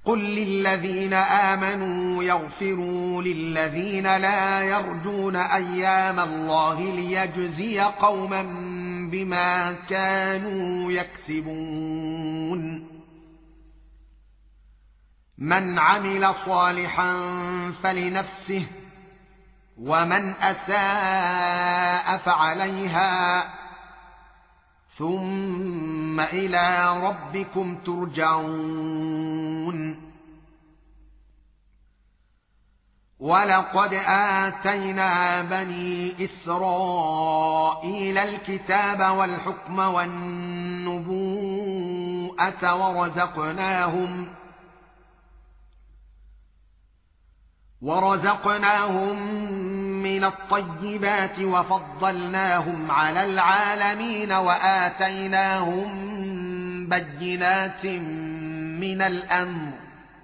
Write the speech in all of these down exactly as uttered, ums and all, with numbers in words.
قل للذين آمنوا يغفروا للذين لا يرجون أيام الله ليجزي قوما بما كانوا يكسبون. من عمل صالحا فلنفسه ومن أساء فعليها ثم إلى ربكم ترجعون. ولقد آتينا بني إسرائيل الكتاب والحكم والنبوءة ورزقناهم ورزقناهم من الطيبات وفضلناهم على العالمين وآتيناهم بينات من الأمر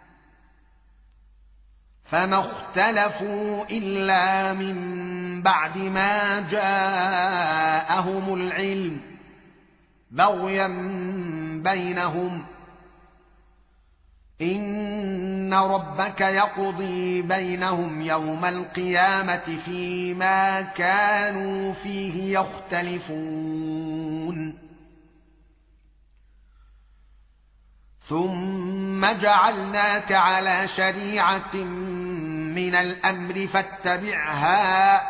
فما اختلفوا إلا من بعد ما جاءهم العلم بغيا بينهم. إن ربك يقضي بينهم يوم القيامة فيما كانوا فيه يختلفون. ثم جعلناك على شريعة من الأمر فاتبعها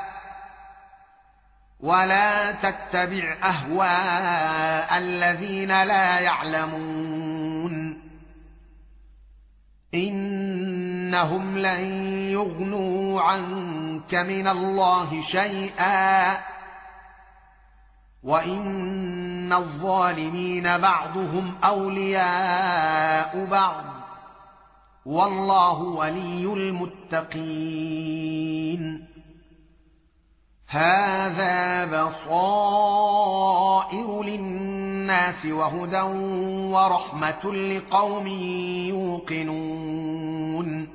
ولا تتبع أهواء الذين لا يعلمون. إنهم لن يغنوا عنك من الله شيئا وإن الظالمين بعضهم أولياء بعض والله ولي المتقين. هذا بصائر للناس وهدى ورحمة لقوم يوقنون.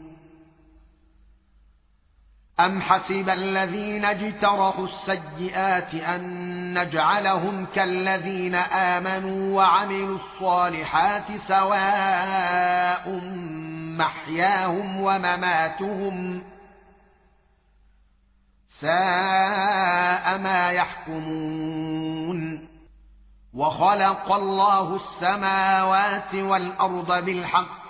أم حسب الذين اجترحوا السيئات أن نجعلهم كالذين آمنوا وعملوا الصالحات سواء محياهم ومماتهم ساء ما يحكمون. وخلق الله السماوات والأرض بالحق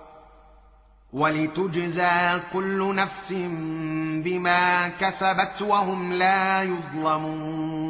ولتجزى كل نفس بما كسبت وهم لا يظلمون.